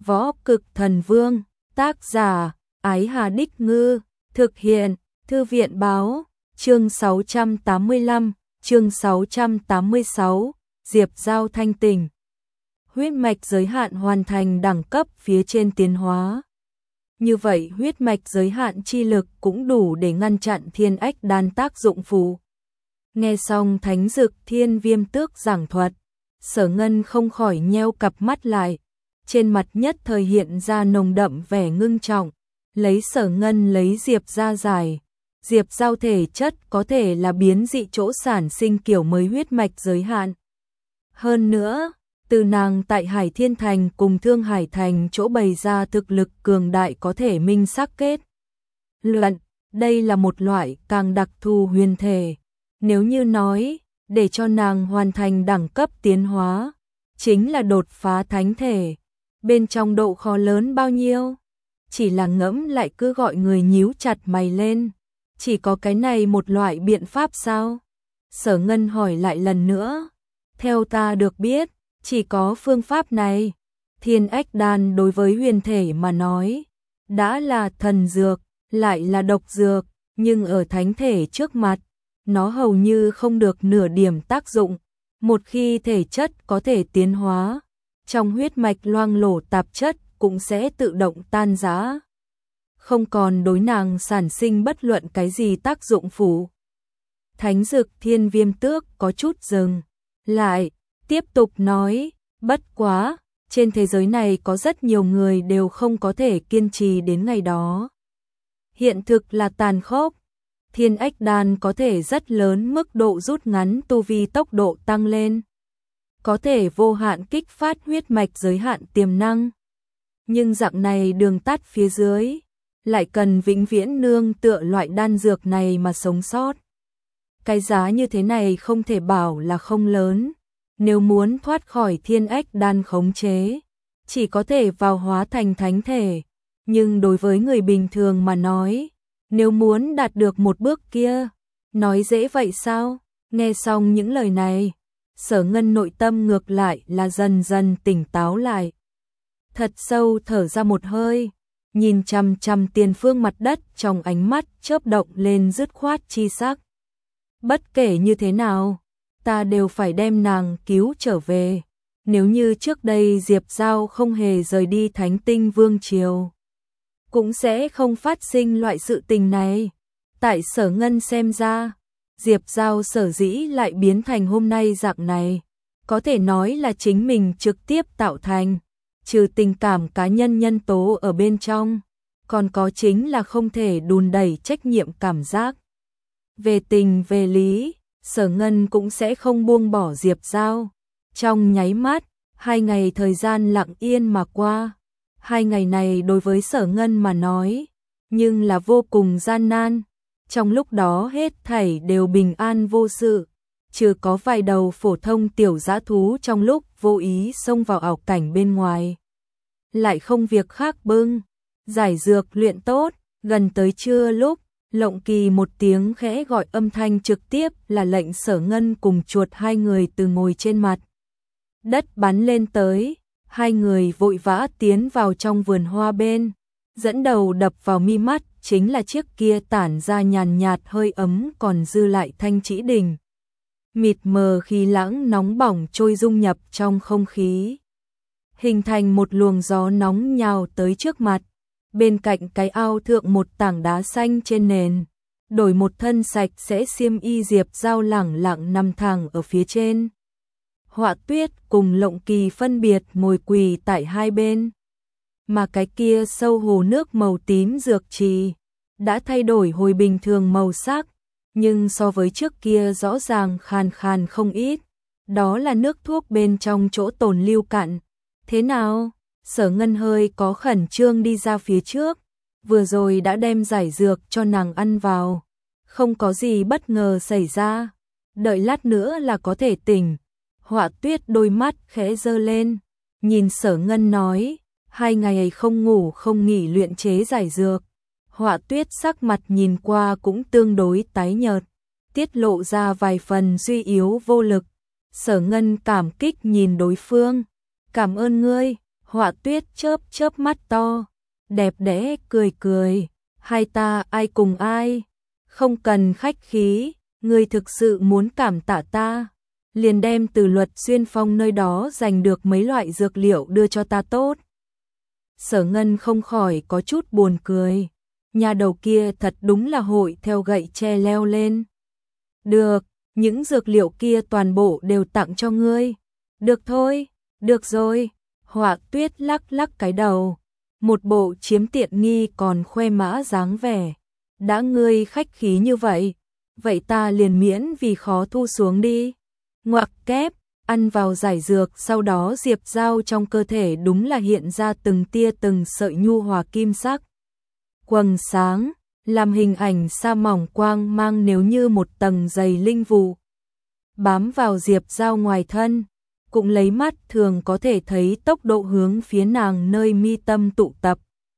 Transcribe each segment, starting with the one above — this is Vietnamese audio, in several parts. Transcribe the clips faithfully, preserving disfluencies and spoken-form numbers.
Võ Cực Thần Vương, tác giả, Ái Hà Đích Ngư, thực hiện, Thư viện Báo, chương sáu trăm tám mươi lăm, chương sáu trăm tám mươi sáu, Diệp Giao thanh tỉnh. Huyết mạch giới hạn hoàn thành đẳng cấp phía trên tiến hóa. Như vậy huyết mạch giới hạn chi lực cũng đủ để ngăn chặn thiên ách đan tác dụng phụ. Nghe xong Thánh Dực Thiên Viêm Tước giảng thuật, Sở Ngân không khỏi nheo cặp mắt lại, trên mặt nhất thời hiện ra nồng đậm vẻ ngưng trọng, lấy Sở Ngân lấy Diệp ra giải. Diệp Giao thể chất có thể là biến dị chỗ sản sinh kiểu mới huyết mạch giới hạn. Hơn nữa, từ nàng tại Hải Thiên Thành cùng Thương Hải Thành chỗ bày ra thực lực cường đại có thể minh xác kết luận, đây là một loại càng đặc thù huyền thể. Nếu như nói, để cho nàng hoàn thành đẳng cấp tiến hóa, chính là đột phá thánh thể, bên trong độ khó lớn bao nhiêu? Chỉ là ngẫm lại cứ gọi người nhíu chặt mày lên. Chỉ có cái này một loại biện pháp sao? Sở Ngân hỏi lại lần nữa. Theo ta được biết, chỉ có phương pháp này. Thiên ách đan đối với huyền thể mà nói, đã là thần dược, lại là độc dược, nhưng ở thánh thể trước mặt, nó hầu như không được nửa điểm tác dụng. Một khi thể chất có thể tiến hóa, trong huyết mạch loang lổ tạp chất cũng sẽ tự động tan rã, không còn đối nàng sản sinh bất luận cái gì tác dụng phụ. Thánh Dực Thiên Viêm Tước có chút dừng lại, tiếp tục nói, bất quá, trên thế giới này có rất nhiều người đều không có thể kiên trì đến ngày đó. Hiện thực là tàn khốc, thiên ách đan có thể rất lớn mức độ rút ngắn tu vi tốc độ tăng lên, có thể vô hạn kích phát huyết mạch giới hạn tiềm năng. Nhưng dạng này đường tắt phía dưới, lại cần vĩnh viễn nương tựa loại đan dược này mà sống sót. Cái giá như thế này không thể bảo là không lớn, nếu muốn thoát khỏi thiên ách đan khống chế, chỉ có thể vào hóa thành thánh thể. Nhưng đối với người bình thường mà nói, nếu muốn đạt được một bước kia, nói dễ vậy sao? Nghe xong những lời này, Sở Ngân nội tâm ngược lại là dần dần tỉnh táo lại. Thật sâu thở ra một hơi, nhìn chằm chằm tiền phương mặt đất, trong ánh mắt chớp động lên dứt khoát chi sắc. Bất kể như thế nào, ta đều phải đem nàng cứu trở về. Nếu như trước đây Diệp Giao không hề rời đi Thánh Tinh Vương Triều, cũng sẽ không phát sinh loại sự tình này. Tại Sở Ngân xem ra, Diệp Giao sở dĩ lại biến thành hôm nay dạng này, có thể nói là chính mình trực tiếp tạo thành. Trừ tình cảm cá nhân nhân tố ở bên trong, còn có chính là không thể đùn đẩy trách nhiệm cảm giác. Về tình về lý, Sở Ngân cũng sẽ không buông bỏ Diệp Giao. Trong nháy mắt, hai ngày thời gian lặng yên mà qua. Hai ngày này đối với Sở Ngân mà nói, nhưng là vô cùng gian nan. Trong lúc đó hết thảy đều bình an vô sự, trừ có vài đầu phổ thông tiểu dã thú trong lúc vô ý xông vào ảo cảnh bên ngoài. Lại không việc khác bưng, giải dược luyện tốt, gần tới trưa lúc, Lộng Kỳ một tiếng khẽ gọi âm thanh trực tiếp là lệnh Sở Ngân cùng chuột hai người từ ngồi trên mặt đất bắn lên tới. Hai người vội vã tiến vào trong vườn hoa bên, dẫn đầu đập vào mi mắt chính là chiếc kia tản ra nhàn nhạt hơi ấm còn dư lại thanh trĩ đình. Mịt mờ khí lãng nóng bỏng trôi dung nhập trong không khí, hình thành một luồng gió nóng nhào tới trước mặt. Bên cạnh cái ao thượng một tảng đá xanh trên nền, đổi một thân sạch sẽ xiêm y Diệp Giao lẳng lặng nằm thẳng ở phía trên. Họa Tuyết cùng Lộng Kỳ phân biệt ngồi quỳ tại hai bên, mà cái kia sâu hồ nước màu tím dược trì đã thay đổi hồi bình thường màu sắc, nhưng so với trước kia rõ ràng khàn khàn không ít. Đó là nước thuốc bên trong chỗ tồn lưu cạn. Thế nào? Sở Ngân hơi có khẩn trương đi ra phía trước, vừa rồi đã đem giải dược cho nàng ăn vào, không có gì bất ngờ xảy ra, đợi lát nữa là có thể tỉnh. Họa Tuyết đôi mắt khẽ giơ lên, nhìn Sở Ngân nói, hai ngày không ngủ không nghỉ luyện chế giải dược. Họa Tuyết sắc mặt nhìn qua cũng tương đối tái nhợt, tiết lộ ra vài phần suy yếu vô lực. Sở Ngân cảm kích nhìn đối phương, cảm ơn ngươi. Họa Tuyết chớp chớp mắt to, đẹp đẽ cười cười, hai ta ai cùng ai, không cần khách khí, ngươi thực sự muốn cảm tạ ta, liền đem từ Luật Xuyên Phong nơi đó giành được mấy loại dược liệu đưa cho ta tốt. Sở Ngân không khỏi có chút buồn cười, nhà đầu kia thật đúng là hội theo gậy tre leo lên. Được, những dược liệu kia toàn bộ đều tặng cho ngươi. Được thôi, được rồi. Họa Tuyết lắc lắc cái đầu, một bộ chiếm tiện nghi còn khoe mã dáng vẻ. Đã ngươi khách khí như vậy, vậy ta liền miễn vì khó thu xuống đi. Ngoặc kép, ăn vào giải dược, sau đó Diệp Dao trong cơ thể đúng là hiện ra từng tia từng sợi nhu hòa kim sắc. Quầng sáng, làm hình ảnh sa mỏng quang mang nếu như một tầng dày linh vụ. Bám vào Diệp Dao ngoài thân, cũng lấy mắt thường có thể thấy tốc độ hướng phía nàng nơi mi tâm tụ tập.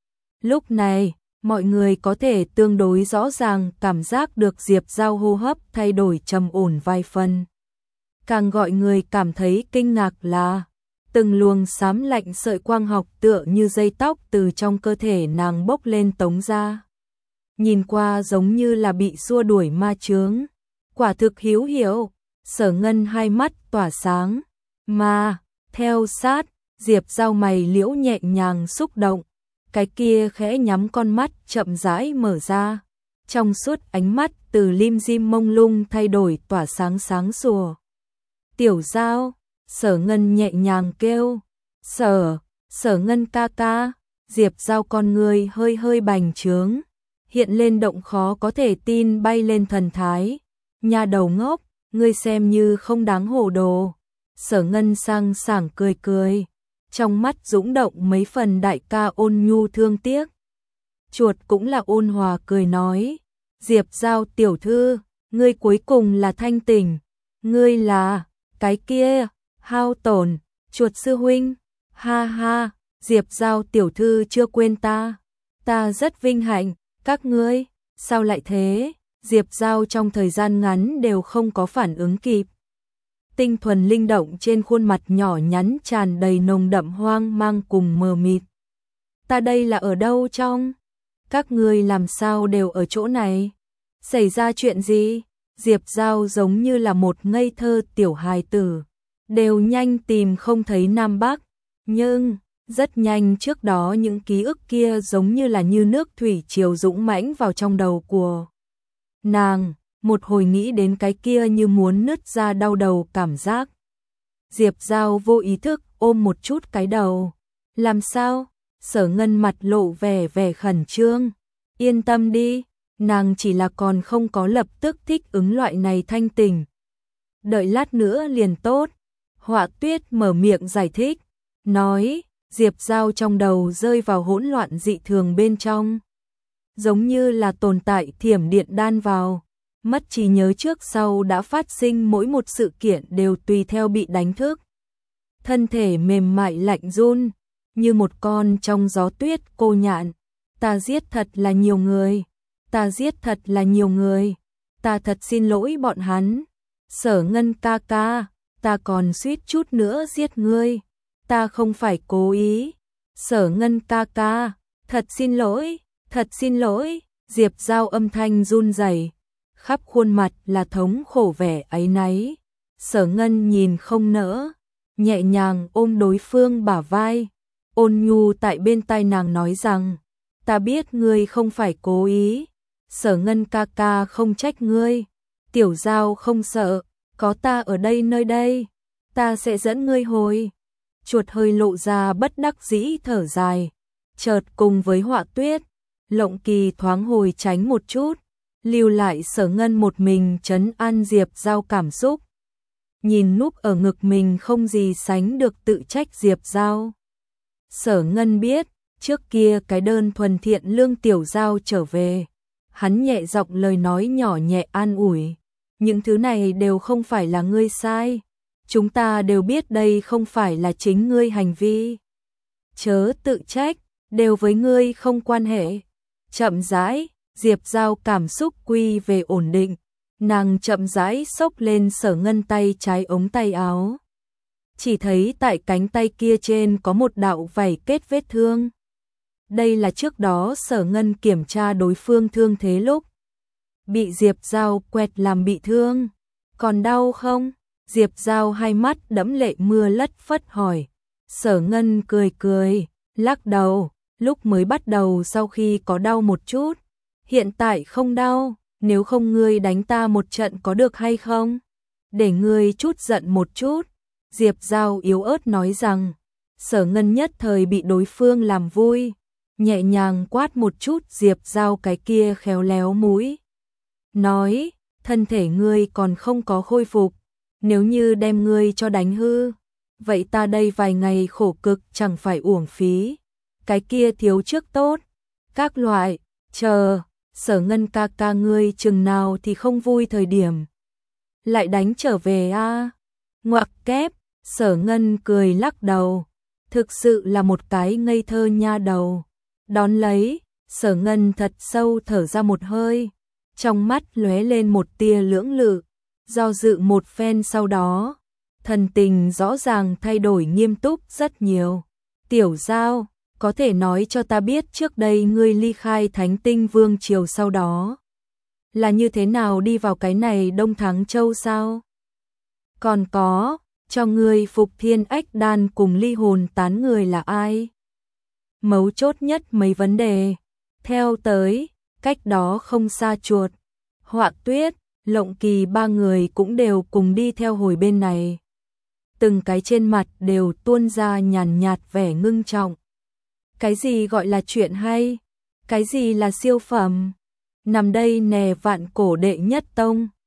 Lúc này, mọi người có thể tương đối rõ ràng cảm giác được Diệp Dao hô hấp thay đổi trầm ổn vài phần. Càng gọi người cảm thấy kinh ngạc là từng luồng xám lạnh sợi quang học tựa như dây tóc từ trong cơ thể nàng bốc lên tống ra. Nhìn qua giống như là bị xua đuổi ma chướng. Quả thực hiếu hiểu, Sở Ngân hai mắt tỏa sáng. Mà, theo sát, Diệp Dao mày liễu nhẹ nhàng xúc động. Cái kia khẽ nhắm con mắt chậm rãi mở ra. Trong suốt ánh mắt từ lim dim mông lung thay đổi tỏa sáng sáng sủa. Tiểu Dao, Sở Ngân nhẹ nhàng kêu. Sở, Sở Ngân ca ca. Diệp Dao con người hơi hơi bành trướng, hiện lên động khó có thể tin bay lên thần thái. Nhà đầu ngốc, ngươi xem như không đáng hồ đồ. Sở Ngân sang sảng cười cười, trong mắt dũng động mấy phần đại ca ôn nhu thương tiếc. Chuột cũng là ôn hòa cười nói, Diệp Dao tiểu thư, ngươi cuối cùng là thanh tỉnh, ngươi là, cái kia, hao tổn, chuột sư huynh, ha ha, Diệp Dao tiểu thư chưa quên ta, ta rất vinh hạnh, các ngươi, sao lại thế? Diệp Dao trong thời gian ngắn đều không có phản ứng kịp. Tinh thuần linh động trên khuôn mặt nhỏ nhắn tràn đầy nồng đậm hoang mang cùng mờ mịt. Ta đây là ở đâu trong? Các ngươi làm sao đều ở chỗ này? Xảy ra chuyện gì? Diệp Dao giống như là một ngây thơ tiểu hài tử, đều nhanh tìm không thấy Nam Bắc, nhưng rất nhanh trước đó những ký ức kia giống như là như nước thủy triều dũng mãnh vào trong đầu của nàng, một hồi nghĩ đến cái kia như muốn nứt ra đau đầu cảm giác. Diệp Dao vô ý thức ôm một chút cái đầu. Làm sao? Sở Ngân mặt lộ vẻ vẻ khẩn trương. Yên tâm đi, nàng chỉ là còn không có lập tức thích ứng loại này thanh tỉnh. Đợi lát nữa liền tốt. Họa Tuyết mở miệng giải thích, nói, Diệp Dao trong đầu rơi vào hỗn loạn dị thường bên trong. Giống như là tồn tại thiểm điện đan vào, mất trí nhớ trước sau đã phát sinh mỗi một sự kiện đều tùy theo bị đánh thức. Thân thể mềm mại lạnh run, như một con trong gió tuyết cô nhạn. Ta giết thật là nhiều người, ta giết thật là nhiều người, ta thật xin lỗi bọn hắn. Sở Ngân ca ca, ta còn suýt chút nữa giết ngươi, ta không phải cố ý. Sở Ngân ca ca, thật xin lỗi, thật xin lỗi. Diệp Dao âm thanh run rẩy, khắp khuôn mặt là thống khổ vẻ áy náy. Sở Ngân nhìn không nỡ, nhẹ nhàng ôm đối phương bả vai, ôn nhu tại bên tai nàng nói rằng, ta biết ngươi không phải cố ý, Sở Ngân ca ca không trách ngươi, Tiểu Dao không sợ, có ta ở đây nơi đây, ta sẽ dẫn ngươi hồi. Chuột hơi lộ ra bất đắc dĩ thở dài, chợt cùng với Họa Tuyết, Lộng Kỳ thoáng hồi tránh một chút, lưu lại Sở Ngân một mình trấn an Diệp Dao cảm xúc. Nhìn núp ở ngực mình không gì sánh được tự trách Diệp Dao. Sở Ngân biết, trước kia cái đơn thuần thiện lương Tiểu Dao trở về, hắn nhẹ giọng lời nói nhỏ nhẹ an ủi, những thứ này đều không phải là ngươi sai, chúng ta đều biết đây không phải là chính ngươi hành vi. Chớ tự trách, đều với ngươi không quan hệ. Chậm rãi, Diệp Dao cảm xúc quy về ổn định, nàng chậm rãi xốc lên Sở Ngân tay trái ống tay áo. chỉ thấy tại cánh tay kia trên có một đạo vảy kết vết thương. Đây là trước đó Sở Ngân kiểm tra đối phương thương thế lúc bị Diệp Giao quẹt làm bị thương. Còn đau không? Diệp Giao hai mắt đẫm lệ mưa lất phất hỏi. Sở Ngân cười cười, lắc đầu, lúc mới bắt đầu sau khi có đau một chút, hiện tại không đau, nếu không ngươi đánh ta một trận có được hay không? Để ngươi chút giận một chút. Diệp Giao yếu ớt nói rằng. Sở Ngân nhất thời bị đối phương làm vui, nhẹ nhàng quát một chút Diệp Giao cái kia khéo léo mũi. Nói, thân thể ngươi còn không có khôi phục, nếu như đem ngươi cho đánh hư, vậy ta đây vài ngày khổ cực chẳng phải uổng phí. Cái kia thiếu trước tốt, các loại, chờ, Sở Ngân ca ca ngươi chừng nào thì không vui thời điểm lại đánh trở về a. À? Ngoặc kép, Sở Ngân cười lắc đầu, thực sự là một cái ngây thơ nha đầu. Đón lấy, Sở Ngân thật sâu thở ra một hơi, trong mắt lóe lên một tia lưỡng lự, do dự một phen sau đó, thần tình rõ ràng thay đổi nghiêm túc rất nhiều. Tiểu Giao, có thể nói cho ta biết trước đây ngươi ly khai Thánh Tinh Vương triều sau đó là như thế nào đi vào cái này Đông Thắng Châu sao? Còn có, cho ngươi phục thiên ách đan cùng ly hồn tán người là ai? Mấu chốt nhất mấy vấn đề. Theo tới, cách đó không xa chuột, Họa Tuyết, Lộng Kỳ ba người cũng đều cùng đi theo hồi bên này. Từng cái trên mặt đều tuôn ra nhàn nhạt vẻ ngưng trọng. Cái gì gọi là chuyện hay? Cái gì là siêu phẩm? Nằm đây nè vạn cổ đệ nhất tông.